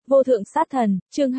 Vô thượng sát thần, chương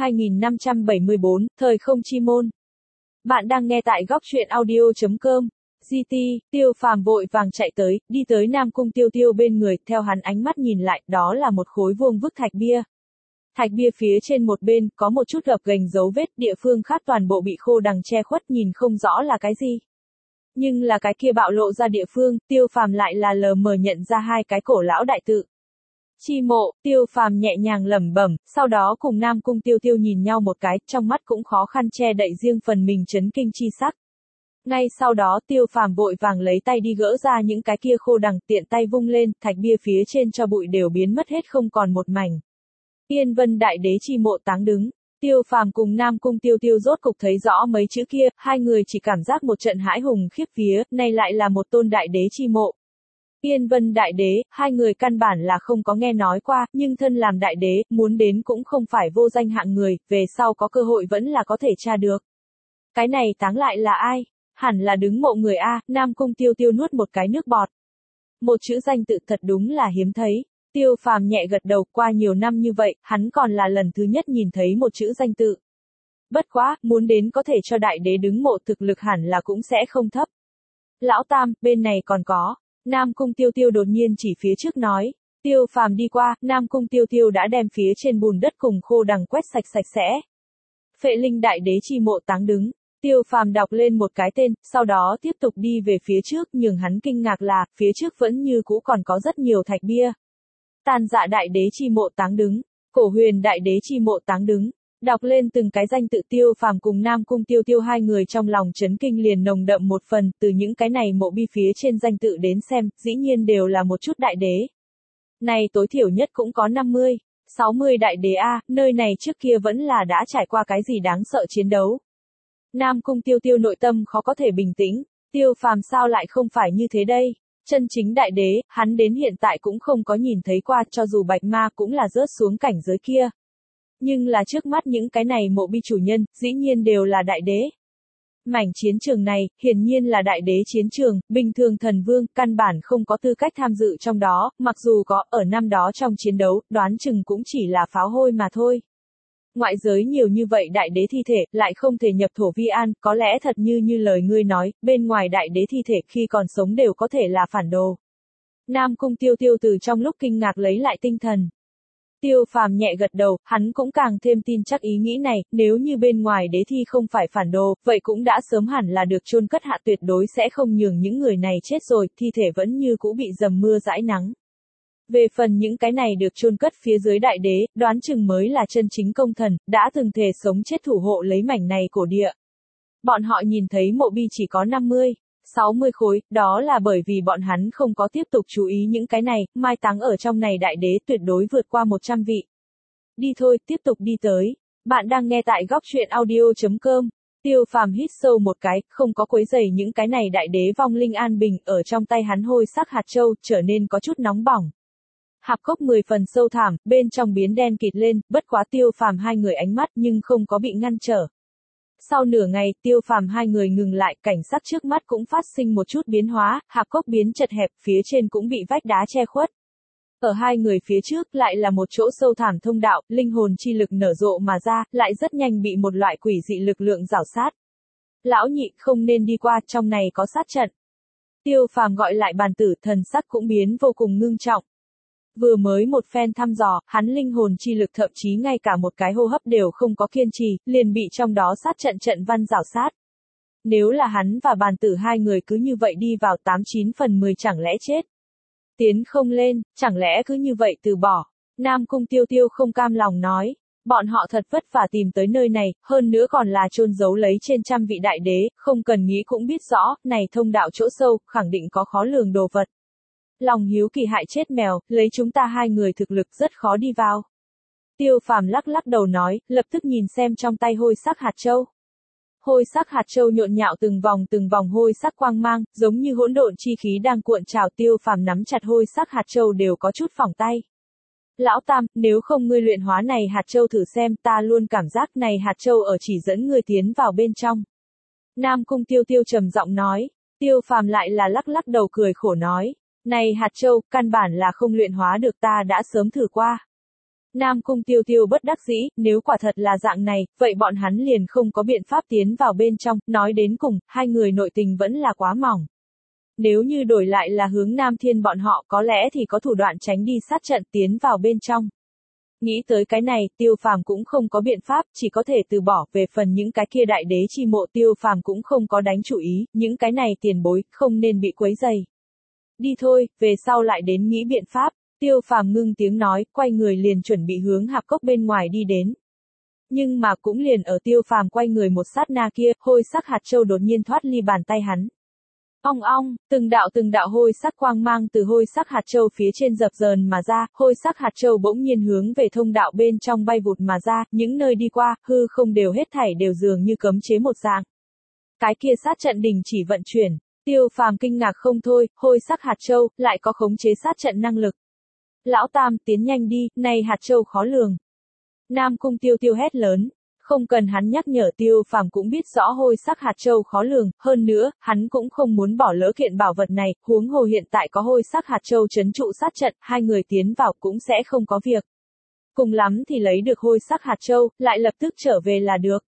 2574, thời không chi môn. Bạn đang nghe tại góc truyện audio.com. GT, Tiêu Phàm vội vàng chạy tới, đi tới Nam Cung Tiêu Tiêu bên người, theo hắn ánh mắt nhìn lại, đó là một khối vuông vức thạch bia. Thạch bia phía trên một bên, có một chút gập ghềnh dấu vết, địa phương khác toàn bộ bị khô đằng che khuất, nhìn không rõ là cái gì. Nhưng là cái kia bạo lộ ra địa phương, Tiêu Phàm lại là lờ mờ nhận ra hai cái cổ lão đại tự. Chi mộ, Tiêu Phàm nhẹ nhàng lẩm bẩm, sau đó cùng Nam Cung Tiêu Tiêu nhìn nhau một cái, trong mắt cũng khó khăn che đậy riêng phần mình chấn kinh chi sắc. Ngay sau đó Tiêu Phàm vội vàng lấy tay đi gỡ ra những cái kia khô đằng, tiện tay vung lên, thạch bia phía trên cho bụi đều biến mất hết không còn một mảnh. Yên Vân Đại Đế chi mộ táng đứng. Tiêu Phàm cùng Nam Cung Tiêu Tiêu rốt cục thấy rõ mấy chữ kia, hai người chỉ cảm giác một trận hãi hùng khiếp vía, này lại là một tôn đại đế chi mộ. Yên Vân Đại Đế, hai người căn bản là không có nghe nói qua, nhưng thân làm đại đế, muốn đến cũng không phải vô danh hạng người, về sau có cơ hội vẫn là có thể tra được. Cái này táng lại là ai? Hẳn là đứng mộ người A, Nam Cung Tiêu Tiêu nuốt một cái nước bọt. Một chữ danh tự thật đúng là hiếm thấy. Tiêu Phàm nhẹ gật đầu, qua nhiều năm như vậy, hắn còn là lần thứ nhất nhìn thấy một chữ danh tự. Bất quá, muốn đến có thể cho đại đế đứng mộ thực lực hẳn là cũng sẽ không thấp. Lão Tam, bên này còn có. Nam Cung Tiêu Tiêu đột nhiên chỉ phía trước nói. Tiêu Phàm đi qua, Nam Cung Tiêu Tiêu đã đem phía trên bùn đất cùng khô đằng quét sạch sạch sẽ. Phệ Linh Đại Đế chi mộ táng đứng. Tiêu Phàm đọc lên một cái tên, sau đó tiếp tục đi về phía trước, nhưng hắn kinh ngạc là, phía trước vẫn như cũ còn có rất nhiều thạch bia. Tàn Dạ Đại Đế chi mộ táng đứng. Cổ Huyền Đại Đế chi mộ táng đứng. Đọc lên từng cái danh tự, Tiêu Phàm cùng Nam Cung Tiêu Tiêu hai người trong lòng chấn kinh liền nồng đậm một phần, từ những cái này mộ bi phía trên danh tự đến xem, dĩ nhiên đều là một chút đại đế. Này tối thiểu nhất cũng có 50, 60 đại đế A, nơi này trước kia vẫn là đã trải qua cái gì đáng sợ chiến đấu. Nam Cung Tiêu Tiêu nội tâm khó có thể bình tĩnh, Tiêu Phàm sao lại không phải như thế đây? Chân chính đại đế, hắn đến hiện tại cũng không có nhìn thấy qua, cho dù Bạch Ma cũng là rớt xuống cảnh giới kia. Nhưng là trước mắt những cái này mộ bi chủ nhân, dĩ nhiên đều là đại đế. Mảnh chiến trường này, hiển nhiên là đại đế chiến trường, bình thường thần vương, căn bản không có tư cách tham dự trong đó, mặc dù có, ở năm đó trong chiến đấu, đoán chừng cũng chỉ là pháo hôi mà thôi. Ngoại giới nhiều như vậy đại đế thi thể, lại không thể nhập thổ vi an, có lẽ thật như lời ngươi nói, bên ngoài đại đế thi thể khi còn sống đều có thể là phản đồ. Nam Cung Tiêu Tiêu từ trong lúc kinh ngạc lấy lại tinh thần. Tiêu Phàm nhẹ gật đầu, hắn cũng càng thêm tin chắc ý nghĩ này, nếu như bên ngoài đế thi không phải phản đồ, vậy cũng đã sớm hẳn là được chôn cất hạ, tuyệt đối sẽ không nhường những người này chết rồi, thi thể vẫn như cũ bị dầm mưa dãi nắng. Về phần những cái này được chôn cất phía dưới đại đế, đoán chừng mới là chân chính công thần, đã từng thề sống chết thủ hộ lấy mảnh này cổ địa. Bọn họ nhìn thấy mộ bi chỉ có 50, 60 khối, đó là bởi vì bọn hắn không có tiếp tục chú ý những cái này, mai táng ở trong này đại đế tuyệt đối vượt qua 100 vị. Đi thôi, tiếp tục đi tới. Bạn đang nghe tại góc truyện audio.com. Tiêu Phàm hít sâu một cái, không có quấy rầy những cái này đại đế vong linh an bình, ở trong tay hắn hôi sắc hạt châu, trở nên có chút nóng bỏng. Hạp cốc 10 phần sâu thẳm, bên trong biến đen kịt lên, bất quá Tiêu Phàm hai người ánh mắt nhưng không có bị ngăn trở. Sau nửa ngày, Tiêu Phàm hai người ngừng lại, cảnh sắc trước mắt cũng phát sinh một chút biến hóa, hạp cốc biến chật hẹp, phía trên cũng bị vách đá che khuất. Ở hai người phía trước lại là một chỗ sâu thẳm thông đạo, linh hồn chi lực nở rộ mà ra, lại rất nhanh bị một loại quỷ dị lực lượng rảo sát. Lão nhị, không nên đi qua, trong này có sát trận. Tiêu Phàm gọi lại bàn tử, thần sắc cũng biến vô cùng ngưng trọng. Vừa mới một phen thăm dò, hắn linh hồn chi lực thậm chí ngay cả một cái hô hấp đều không có kiên trì, liền bị trong đó sát trận văn rảo sát. Nếu là hắn và bàn tử hai người cứ như vậy đi vào 89 phần 10 chẳng lẽ chết. Tiến không lên, chẳng lẽ cứ như vậy từ bỏ. Nam Cung Tiêu Tiêu không cam lòng nói. Bọn họ thật vất vả tìm tới nơi này, hơn nữa còn là chôn giấu lấy trên trăm vị đại đế, không cần nghĩ cũng biết rõ, này thông đạo chỗ sâu, khẳng định có khó lường đồ vật. Lòng hiếu kỳ hại chết mèo, lấy chúng ta hai người thực lực rất khó đi vào. Tiêu Phàm lắc lắc đầu nói, lập tức nhìn xem trong tay hôi sắc hạt châu. Hôi sắc hạt châu nhộn nhạo từng vòng hôi sắc quang mang, giống như hỗn độn chi khí đang cuộn trào. Tiêu Phàm nắm chặt hôi sắc hạt châu đều có chút phỏng tay. Lão Tam, nếu không ngươi luyện hóa này hạt châu thử xem, ta luôn cảm giác này hạt châu ở chỉ dẫn ngươi tiến vào bên trong. Nam Cung Tiêu Tiêu trầm giọng nói. Tiêu Phàm lại là lắc lắc đầu cười khổ nói. Này hạt châu, căn bản là không luyện hóa được, ta đã sớm thử qua. Nam Cung Tiêu Tiêu bất đắc dĩ, nếu quả thật là dạng này, vậy bọn hắn liền không có biện pháp tiến vào bên trong, nói đến cùng, hai người nội tình vẫn là quá mỏng. Nếu như đổi lại là hướng Nam Thiên bọn họ có lẽ thì có thủ đoạn tránh đi sát trận tiến vào bên trong. Nghĩ tới cái này, Tiêu Phàm cũng không có biện pháp, chỉ có thể từ bỏ, về phần những cái kia đại đế chi mộ Tiêu Phàm cũng không có đánh chủ ý, những cái này tiền bối, không nên bị quấy dày. Đi thôi, về sau lại đến nghĩ biện pháp, Tiêu Phàm ngưng tiếng nói, quay người liền chuẩn bị hướng hạp cốc bên ngoài đi đến. Nhưng mà cũng liền ở Tiêu Phàm quay người một sát na kia, hôi sắc hạt châu đột nhiên thoát ly bàn tay hắn. Ong ong, từng đạo hôi sắc quang mang từ hôi sắc hạt châu phía trên dập dờn mà ra, hôi sắc hạt châu bỗng nhiên hướng về thông đạo bên trong bay vụt mà ra, những nơi đi qua, hư không đều hết thảy đều dường như cấm chế một dạng. Cái kia sát trận đình chỉ vận chuyển, Tiêu Phàm kinh ngạc không thôi, hôi sắc hạt châu, lại có khống chế sát trận năng lực. Lão Tam, tiến nhanh đi, này hạt châu khó lường. Nam Cung Tiêu Tiêu hét lớn. Không cần hắn nhắc nhở Tiêu Phàm cũng biết rõ hôi sắc hạt châu khó lường, hơn nữa, hắn cũng không muốn bỏ lỡ kiện bảo vật này, huống hồ hiện tại có hôi sắc hạt châu trấn trụ sát trận, hai người tiến vào cũng sẽ không có việc. Cùng lắm thì lấy được hôi sắc hạt châu, lại lập tức trở về là được.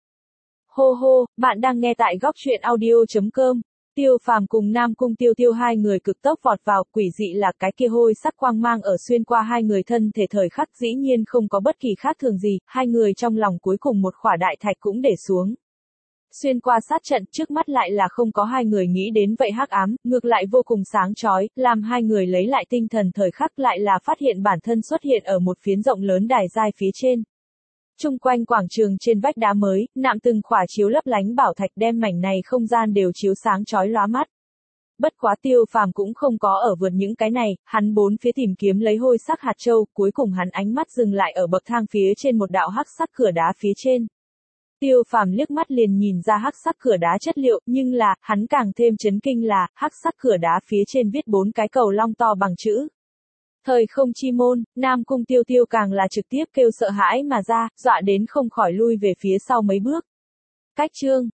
Hô hô, bạn đang nghe tại góc truyện audio.com. Tiêu Phàm cùng Nam Cung Tiêu Tiêu hai người cực tốc vọt vào, quỷ dị là cái kia hôi sắc quang mang ở xuyên qua hai người thân thể thời khắc dĩ nhiên không có bất kỳ khác thường gì, hai người trong lòng cuối cùng một khỏa đại thạch cũng để xuống. Xuyên qua sát trận trước mắt lại là không có hai người nghĩ đến vậy hắc ám, ngược lại vô cùng sáng chói, làm hai người lấy lại tinh thần thời khắc lại là phát hiện bản thân xuất hiện ở một phiến rộng lớn đài giai phía trên. Trung quanh quảng trường trên vách đá mới, nạm từng khỏa chiếu lấp lánh bảo thạch đem mảnh này không gian đều chiếu sáng chói lóa mắt. Bất quá Tiêu Phàm cũng không có ở vượt những cái này, hắn bốn phía tìm kiếm lấy hôi sắc hạt châu, cuối cùng hắn ánh mắt dừng lại ở bậc thang phía trên một đạo hắc sắc cửa đá phía trên. Tiêu Phàm liếc mắt liền nhìn ra hắc sắc cửa đá chất liệu, nhưng là, hắn càng thêm chấn kinh là, hắc sắc cửa đá phía trên viết 4 cái cầu long to bằng chữ. Thời không chi môn, Nam Cung Tiêu Tiêu càng là trực tiếp kêu sợ hãi mà ra, dọa đến không khỏi lui về phía sau mấy bước. Cách chương